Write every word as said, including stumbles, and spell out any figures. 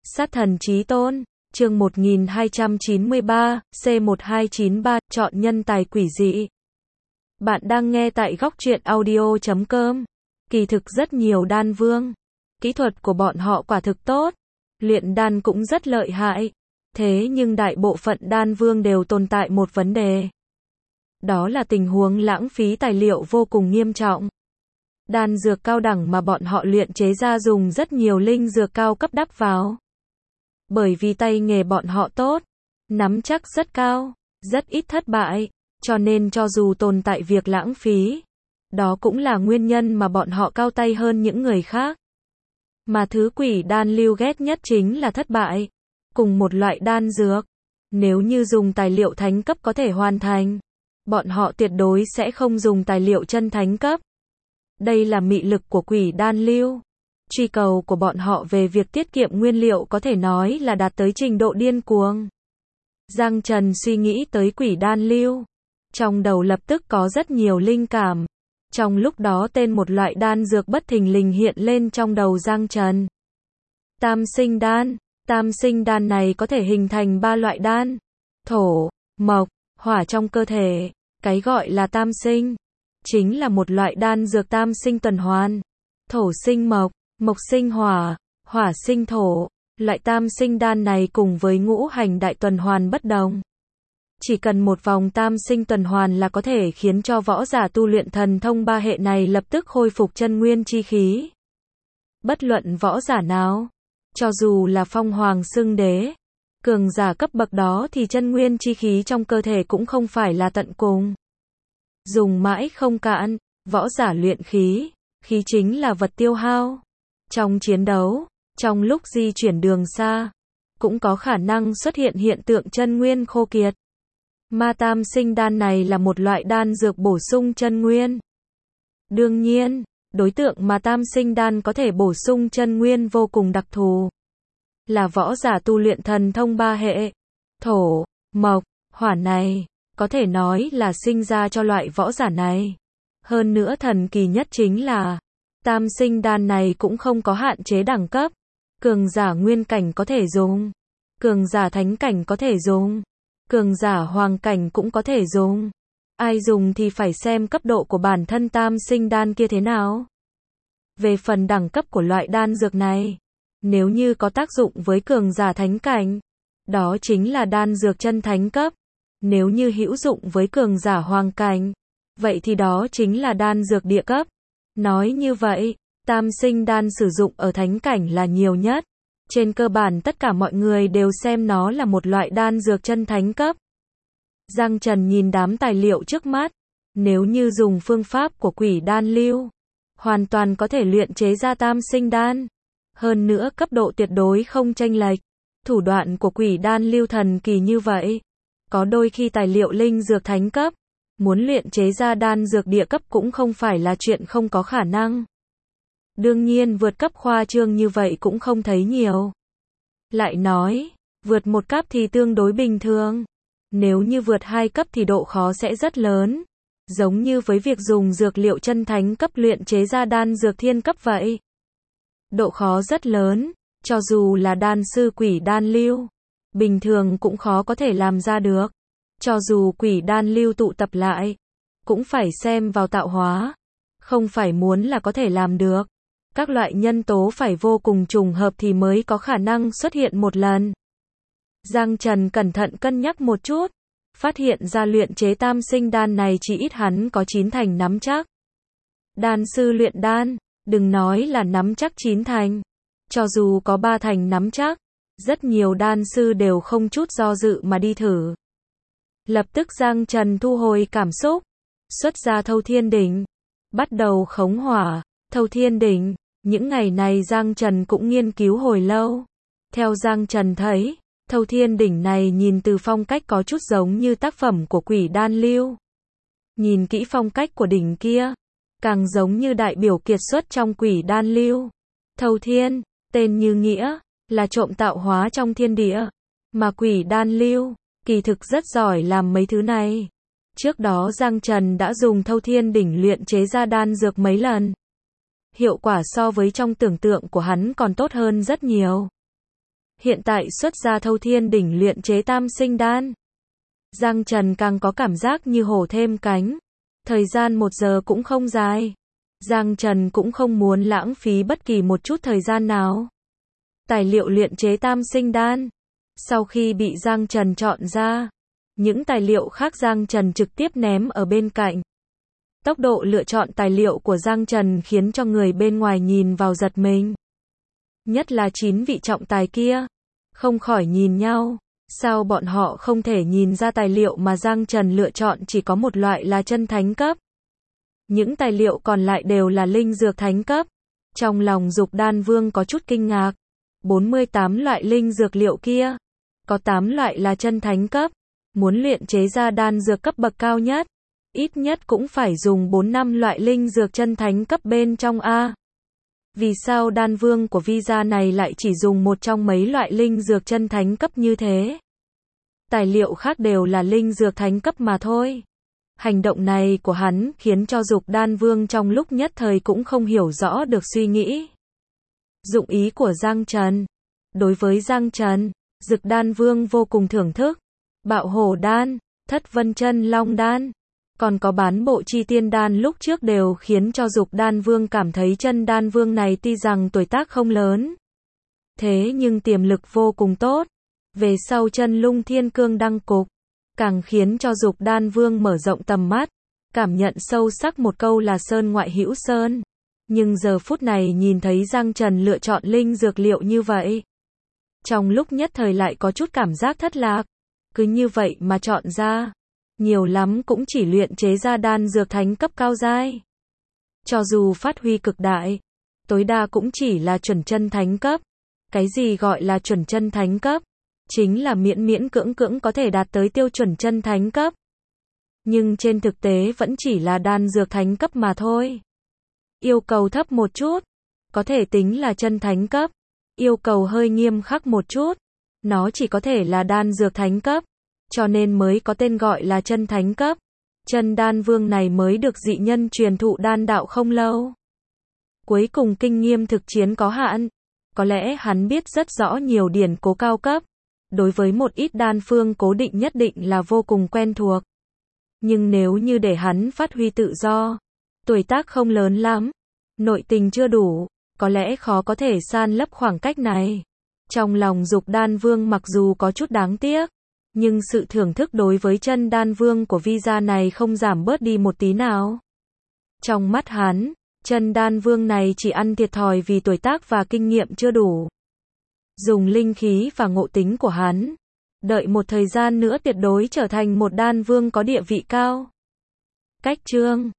Sát thần chí tôn, chương một nghìn hai trăm chín mươi ba, C một hai chín ba, chọn nhân tài quỷ dị. Bạn đang nghe tại góc truyện audio chấm com. Kỳ thực rất nhiều đan vương, kỹ thuật của bọn họ quả thực tốt, luyện đan cũng rất lợi hại. Thế nhưng đại bộ phận đan vương đều tồn tại một vấn đề. Đó là tình huống lãng phí tài liệu vô cùng nghiêm trọng. Đan dược cao đẳng mà bọn họ luyện chế ra dùng rất nhiều linh dược cao cấp đắp vào. Bởi vì tay nghề bọn họ tốt, nắm chắc rất cao, rất ít thất bại, cho nên cho dù tồn tại việc lãng phí, đó cũng là nguyên nhân mà bọn họ cao tay hơn những người khác. Mà thứ quỷ đan lưu ghét nhất chính là thất bại. Cùng một loại đan dược, nếu như dùng tài liệu thánh cấp có thể hoàn thành, bọn họ tuyệt đối sẽ không dùng tài liệu chân thánh cấp. Đây là mị lực của quỷ đan lưu. Truy cầu của bọn họ về việc tiết kiệm nguyên liệu có thể nói là đạt tới trình độ điên cuồng. Giang Trần suy nghĩ tới quỷ đan lưu, trong đầu lập tức có rất nhiều linh cảm. Trong lúc đó tên một loại đan dược bất thình lình hiện lên trong đầu Giang Trần. Tam sinh đan. Tam sinh đan này có thể hình thành ba loại đan, thổ, mộc, hỏa trong cơ thể. Cái gọi là tam sinh, chính là một loại đan dược tam sinh tuần hoàn. Thổ sinh mộc, mộc sinh hỏa, hỏa sinh thổ. Loại tam sinh đan này cùng với ngũ hành đại tuần hoàn bất đồng. Chỉ cần một vòng tam sinh tuần hoàn là có thể khiến cho võ giả tu luyện thần thông ba hệ này lập tức khôi phục chân nguyên chi khí. Bất luận võ giả nào, cho dù là phong hoàng xưng đế, cường giả cấp bậc đó thì chân nguyên chi khí trong cơ thể cũng không phải là tận cùng. Dùng mãi không cạn, võ giả luyện khí, khí chính là vật tiêu hao. Trong chiến đấu, trong lúc di chuyển đường xa, cũng có khả năng xuất hiện hiện tượng chân nguyên khô kiệt. Ma tam sinh đan này là một loại đan dược bổ sung chân nguyên. Đương nhiên, đối tượng mà tam sinh đan có thể bổ sung chân nguyên vô cùng đặc thù. Là võ giả tu luyện thần thông ba hệ. Thổ, mộc, hỏa này, có thể nói là sinh ra cho loại võ giả này. Hơn nữa thần kỳ nhất chính là, tam sinh đan này cũng không có hạn chế đẳng cấp. Cường giả nguyên cảnh có thể dùng, cường giả thánh cảnh có thể dùng, cường giả hoàng cảnh cũng có thể dùng. Ai dùng thì phải xem cấp độ của bản thân tam sinh đan kia thế nào. Về phần đẳng cấp của loại đan dược này, nếu như có tác dụng với cường giả thánh cảnh, đó chính là đan dược chân thánh cấp. Nếu như hữu dụng với cường giả hoàng cảnh, vậy thì đó chính là đan dược địa cấp. Nói như vậy, tam sinh đan sử dụng ở thánh cảnh là nhiều nhất. Trên cơ bản tất cả mọi người đều xem nó là một loại đan dược chân thánh cấp. Giang Trần nhìn đám tài liệu trước mắt, nếu như dùng phương pháp của quỷ đan lưu, hoàn toàn có thể luyện chế ra tam sinh đan. Hơn nữa cấp độ tuyệt đối không chênh lệch. Thủ đoạn của quỷ đan lưu thần kỳ như vậy. Có đôi khi tài liệu linh dược thánh cấp, muốn luyện chế ra đan dược địa cấp cũng không phải là chuyện không có khả năng. Đương nhiên vượt cấp khoa trương như vậy cũng không thấy nhiều. Lại nói, vượt một cấp thì tương đối bình thường. Nếu như vượt hai cấp thì độ khó sẽ rất lớn. Giống như với việc dùng dược liệu chân thánh cấp luyện chế ra đan dược thiên cấp vậy. Độ khó rất lớn, cho dù là đan sư quỷ đan lưu, bình thường cũng khó có thể làm ra được. Cho dù quỷ đan lưu tụ tập lại, cũng phải xem vào tạo hóa. Không phải muốn là có thể làm được. Các loại nhân tố phải vô cùng trùng hợp thì mới có khả năng xuất hiện một lần. Giang Trần cẩn thận cân nhắc một chút, phát hiện ra luyện chế tam sinh đan này chỉ ít hắn có chín thành nắm chắc. Đan sư luyện đan, đừng nói là nắm chắc chín thành, cho dù có ba thành nắm chắc, rất nhiều đan sư đều không chút do dự mà đi thử. Lập tức Giang Trần thu hồi cảm xúc, xuất ra Thâu Thiên Đỉnh, bắt đầu khống hỏa. Thâu Thiên Đỉnh, những ngày này Giang Trần cũng nghiên cứu hồi lâu. Theo Giang Trần thấy, Thâu Thiên Đỉnh này nhìn từ phong cách có chút giống như tác phẩm của quỷ đan lưu. Nhìn kỹ phong cách của đỉnh kia, càng giống như đại biểu kiệt xuất trong quỷ đan lưu. Thâu Thiên, tên như nghĩa, là trộm tạo hóa trong thiên địa. Mà quỷ đan lưu, kỳ thực rất giỏi làm mấy thứ này. Trước đó Giang Trần đã dùng Thâu Thiên Đỉnh luyện chế ra đan dược mấy lần. Hiệu quả so với trong tưởng tượng của hắn còn tốt hơn rất nhiều. hiện tại xuất ra Thâu Thiên đỉnh luyện chế tam sinh đan. Giang Trần càng có cảm giác như hổ thêm cánh. Thời gian một giờ cũng không dài. Giang Trần cũng không muốn lãng phí bất kỳ một chút thời gian nào. Tài liệu luyện chế tam sinh đan. Sau khi bị Giang Trần chọn ra, những tài liệu khác Giang Trần trực tiếp ném ở bên cạnh. Tốc độ lựa chọn tài liệu của Giang Trần khiến cho người bên ngoài nhìn vào giật mình. Nhất là chín vị trọng tài kia, không khỏi nhìn nhau. Sao bọn họ không thể nhìn ra tài liệu mà Giang Trần lựa chọn chỉ có một loại là chân thánh cấp. Những tài liệu còn lại đều là linh dược thánh cấp. Trong lòng Dục Đan Vương có chút kinh ngạc. bốn mươi tám loại linh dược liệu kia, có tám loại là chân thánh cấp. Muốn luyện chế ra đan dược cấp bậc cao nhất, ít nhất cũng phải dùng bốn năm loại linh dược chân thánh cấp bên trong a. Vì sao đan vương của vi gia này lại chỉ dùng một trong mấy loại linh dược chân thánh cấp như thế? Tài liệu khác đều là linh dược thánh cấp mà thôi. Hành động này của hắn khiến cho Dục Đan Vương trong lúc nhất thời cũng không hiểu rõ được suy nghĩ. Dụng ý của Giang Trần. Đối với Giang Trần, Dục Đan Vương vô cùng thưởng thức. Bạo hổ đan, Thất Vân Chân Long đan, còn có bán bộ chi tiên đan lúc trước đều khiến cho Dục Đan Vương cảm thấy chân đan vương này tuy rằng tuổi tác không lớn, thế nhưng tiềm lực vô cùng tốt. Về sau chân lung thiên cương đăng cục, càng khiến cho Dục Đan Vương mở rộng tầm mắt, cảm nhận sâu sắc một câu là sơn ngoại hữu sơn. Nhưng giờ phút này nhìn thấy Giang Trần lựa chọn linh dược liệu như vậy, trong lúc nhất thời lại có chút cảm giác thất lạc. Cứ như vậy mà chọn ra, nhiều lắm cũng chỉ luyện chế ra đan dược thánh cấp cao giai. Cho dù phát huy cực đại, tối đa cũng chỉ là chuẩn chân thánh cấp. Cái gì gọi là chuẩn chân thánh cấp? Chính là miễn miễn cưỡng cưỡng có thể đạt tới tiêu chuẩn chân thánh cấp. Nhưng trên thực tế vẫn chỉ là đan dược thánh cấp mà thôi. Yêu cầu thấp một chút, có thể tính là chân thánh cấp. Yêu cầu hơi nghiêm khắc một chút, nó chỉ có thể là đan dược thánh cấp, cho nên mới có tên gọi là chân thánh cấp. Chân đan vương này mới được dị nhân truyền thụ đan đạo không lâu. Cuối cùng kinh nghiệm thực chiến có hạn, có lẽ hắn biết rất rõ nhiều điển cố cao cấp. Đối với một ít đan phương cố định nhất định là vô cùng quen thuộc. Nhưng nếu như để hắn phát huy tự do, tuổi tác không lớn lắm, nội tình chưa đủ, có lẽ khó có thể san lấp khoảng cách này. Trong lòng Dục Đan Vương mặc dù có chút đáng tiếc, nhưng sự thưởng thức đối với chân đan vương của vi gia này không giảm bớt đi một tí nào. Trong mắt hắn, chân đan vương này chỉ ăn thiệt thòi vì tuổi tác và kinh nghiệm chưa đủ. Dùng linh khí và ngộ tính của hắn, đợi một thời gian nữa tuyệt đối trở thành một đan vương có địa vị cao. Cách chương